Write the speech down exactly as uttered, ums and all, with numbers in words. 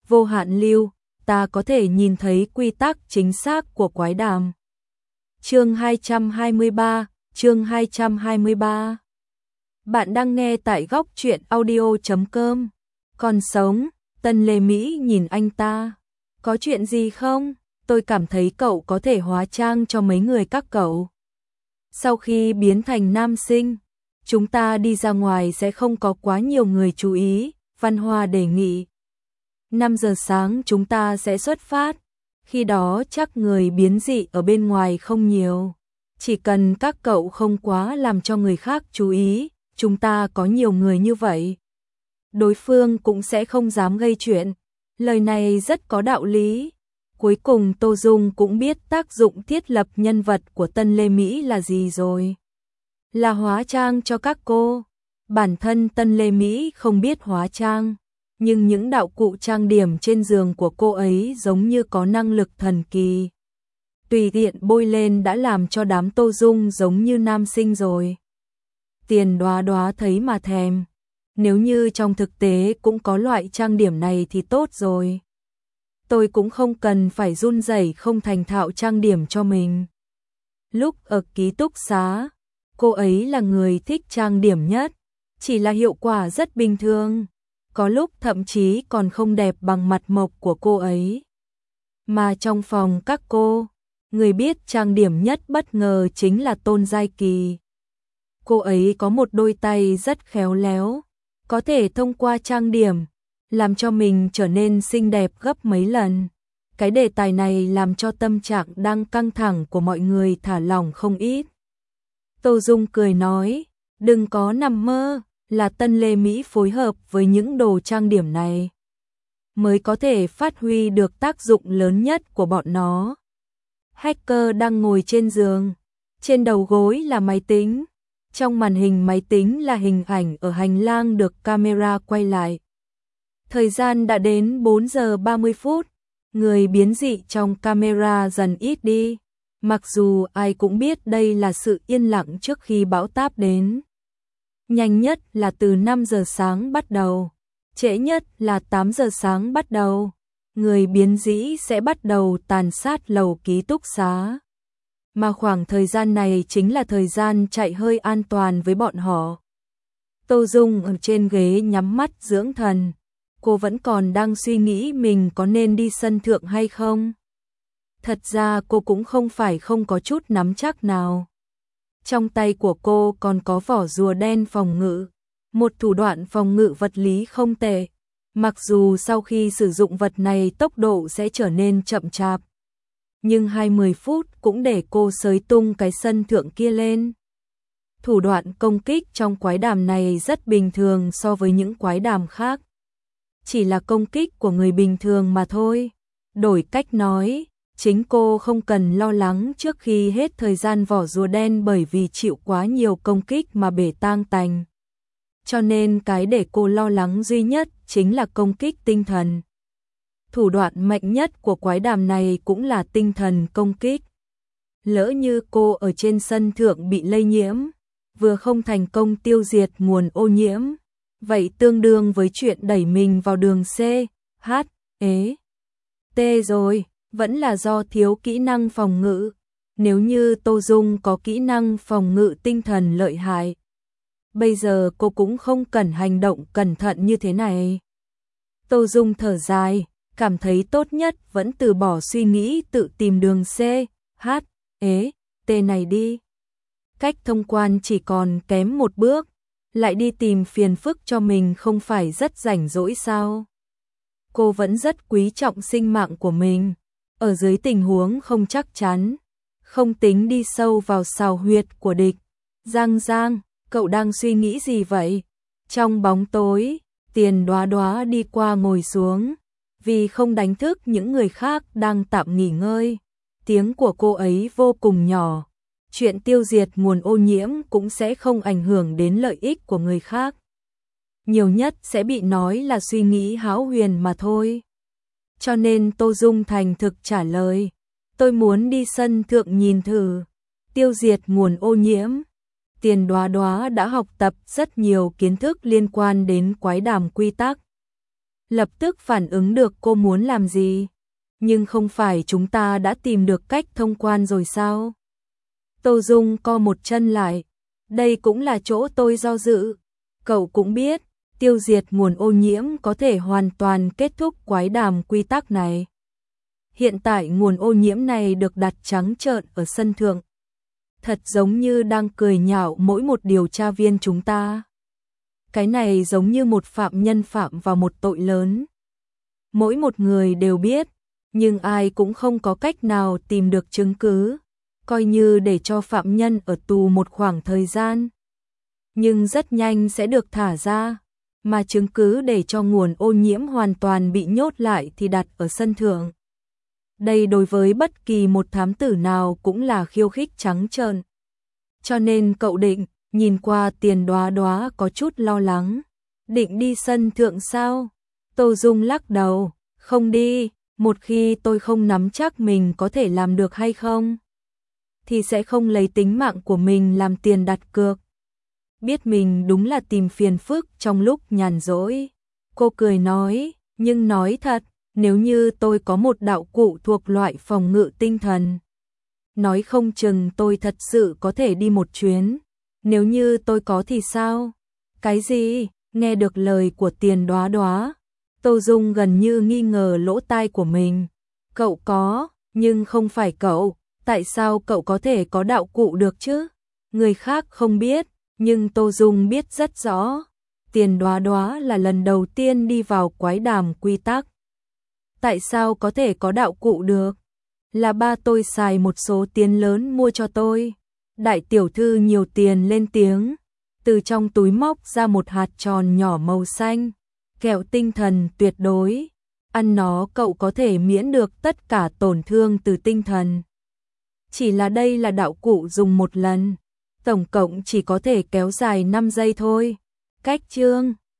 vô hạn lưu, ta có thể nhìn thấy quy tắc chính xác của quái đàm. Chương hai trăm hai mươi ba, chương hai trăm hai mươi ba. Bạn đang nghe tại góc truyện audio chấm com. Còn sống, Tân Lê Mỹ nhìn anh ta. Có chuyện gì không? Tôi cảm thấy cậu có thể hóa trang cho mấy người các cậu. Sau khi biến thành nam sinh, chúng ta đi ra ngoài sẽ không có quá nhiều người chú ý, Văn Hoa đề nghị. năm giờ sáng chúng ta sẽ xuất phát, khi đó chắc người biến dị ở bên ngoài không nhiều. Chỉ cần các cậu không quá làm cho người khác chú ý, chúng ta có nhiều người như vậy, đối phương cũng sẽ không dám gây chuyện. Lời này rất có đạo lý. Cuối cùng Tô Dung cũng biết tác dụng thiết lập nhân vật của Tân Lê Mỹ là gì rồi. Là hóa trang cho các cô. Bản thân Tân Lê Mỹ không biết hóa trang, nhưng những đạo cụ trang điểm trên giường của cô ấy giống như có năng lực thần kỳ. Tùy tiện bôi lên đã làm cho đám Tô Dung giống như nam sinh rồi. Tiền Đoá Đoá thấy mà thèm. Nếu như trong thực tế cũng có loại trang điểm này thì tốt rồi. Tôi cũng không cần phải run rẩy không thành thạo trang điểm cho mình. Lúc ở ký túc xá, cô ấy là người thích trang điểm nhất, chỉ là hiệu quả rất bình thường. Có lúc thậm chí còn không đẹp bằng mặt mộc của cô ấy. Mà trong phòng các cô, người biết trang điểm nhất bất ngờ chính là Tôn Giai Kỳ. Cô ấy có một đôi tay rất khéo léo, có thể thông qua trang điểm làm cho mình trở nên xinh đẹp gấp mấy lần. Cái đề tài này làm cho tâm trạng đang căng thẳng của mọi người thả lỏng không ít. Tô Dung cười nói, đừng có nằm mơ, là Tân Lê Mỹ phối hợp với những đồ trang điểm này mới có thể phát huy được tác dụng lớn nhất của bọn nó. Hacker đang ngồi trên giường, trên đầu gối là máy tính. Trong màn hình máy tính là hình ảnh ở hành lang được camera quay lại. Thời gian đã đến bốn giờ ba mươi phút, người biến dị trong camera dần ít đi. Mặc dù ai cũng biết đây là sự yên lặng trước khi bão táp đến. Nhanh nhất là từ năm giờ sáng bắt đầu, trễ nhất là tám giờ sáng bắt đầu. Người biến dị sẽ bắt đầu tàn sát lầu ký túc xá. Mà khoảng thời gian này chính là thời gian chạy hơi an toàn với bọn họ. Tô Dung ở trên ghế nhắm mắt dưỡng thần. Cô vẫn còn đang suy nghĩ mình có nên đi sân thượng hay không. Thật ra cô cũng không phải không có chút nắm chắc nào. Trong tay của cô còn có vỏ rùa đen phòng ngự, một thủ đoạn phòng ngự vật lý không tệ. Mặc dù sau khi sử dụng vật này tốc độ sẽ trở nên chậm chạp, nhưng hai mươi phút cũng để cô xới tung cái sân thượng kia lên. Thủ đoạn công kích trong quái đàm này rất bình thường so với những quái đàm khác. Chỉ là công kích của người bình thường mà thôi. Đổi cách nói, chính cô không cần lo lắng trước khi hết thời gian vỏ rùa đen bởi vì chịu quá nhiều công kích mà bể tang tành. Cho nên cái để cô lo lắng duy nhất chính là công kích tinh thần. Thủ đoạn mạnh nhất của quái đàm này cũng là tinh thần công kích. Lỡ như cô ở trên sân thượng bị lây nhiễm, vừa không thành công tiêu diệt nguồn ô nhiễm, vậy tương đương với chuyện đẩy mình vào đường C, H, E, T rồi, vẫn là do thiếu kỹ năng phòng ngự. Nếu như Tô Dung có kỹ năng phòng ngự tinh thần lợi hại, bây giờ cô cũng không cần hành động cẩn thận như thế này. Tô Dung thở dài, cảm thấy tốt nhất vẫn từ bỏ suy nghĩ tự tìm đường C, H, E, T này đi. Cách thông quan chỉ còn kém một bước, lại đi tìm phiền phức cho mình không phải rất rảnh rỗi sao? Cô vẫn rất quý trọng sinh mạng của mình, ở dưới tình huống không chắc chắn, không tính đi sâu vào sào huyệt của địch. Giang Giang, cậu đang suy nghĩ gì vậy? Trong bóng tối, Tiền Đoá Đoá đi qua ngồi xuống, vì không đánh thức những người khác đang tạm nghỉ ngơi. Tiếng của cô ấy vô cùng nhỏ. Chuyện tiêu diệt nguồn ô nhiễm cũng sẽ không ảnh hưởng đến lợi ích của người khác. Nhiều nhất sẽ bị nói là suy nghĩ hão huyền mà thôi. Cho nên Tô Dung thành thực trả lời, tôi muốn đi sân thượng nhìn thử, tiêu diệt nguồn ô nhiễm. Tiền Đoá Đoá đã học tập rất nhiều kiến thức liên quan đến quái đàm quy tắc. lập tức phản ứng được cô muốn làm gì. Nhưng không phải chúng ta đã tìm được cách thông quan rồi sao? Tô Dung co một chân lại. Đây cũng là chỗ tôi do dự. Cậu cũng biết, tiêu diệt nguồn ô nhiễm có thể hoàn toàn kết thúc quái đàm quy tắc này. Hiện tại nguồn ô nhiễm này được đặt trắng trợn ở sân thượng. Thật giống như đang cười nhạo mỗi một điều tra viên chúng ta. Cái này giống như một phạm nhân phạm vào một tội lớn. Mỗi một người đều biết, nhưng ai cũng không có cách nào tìm được chứng cứ, coi như để cho phạm nhân ở tù một khoảng thời gian. Nhưng rất nhanh sẽ được thả ra, mà chứng cứ để cho nguồn ô nhiễm hoàn toàn bị nhốt lại thì đặt ở sân thượng. Đây đối với bất kỳ một thám tử nào cũng là khiêu khích trắng trợn. Cho nên cậu Định, nhìn qua Tiền Đóa Đóa có chút lo lắng. Định đi sân thượng sao? Tô Dung lắc đầu, không đi, một khi tôi không nắm chắc mình có thể làm được hay không, thì sẽ không lấy tính mạng của mình làm tiền đặt cược. Biết mình đúng là tìm phiền phức trong lúc nhàn rỗi. Cô cười nói, nhưng nói thật, nếu như tôi có một đạo cụ thuộc loại phòng ngự tinh thần, nói không chừng tôi thật sự có thể đi một chuyến. Nếu như tôi có thì sao? Cái gì? Nghe được lời của Tiền Đóa Đóa, Tô Dung gần như nghi ngờ lỗ tai của mình. Cậu có, nhưng không phải cậu. Tại sao cậu có thể có đạo cụ được chứ? Người khác không biết, nhưng Tô Dung biết rất rõ. Tiền Đóa Đóa là lần đầu tiên đi vào quái đàm quy tắc. Tại sao có thể có đạo cụ được? Là ba tôi xài một số tiền lớn mua cho tôi. Đại tiểu thư nhiều tiền lên tiếng, từ trong túi móc ra một hạt tròn nhỏ màu xanh, kẹo tinh thần tuyệt đối. Ăn nó cậu có thể miễn được tất cả tổn thương từ tinh thần. Chỉ là đây là đạo cụ dùng một lần, tổng cộng chỉ có thể kéo dài năm giây thôi. Cách chương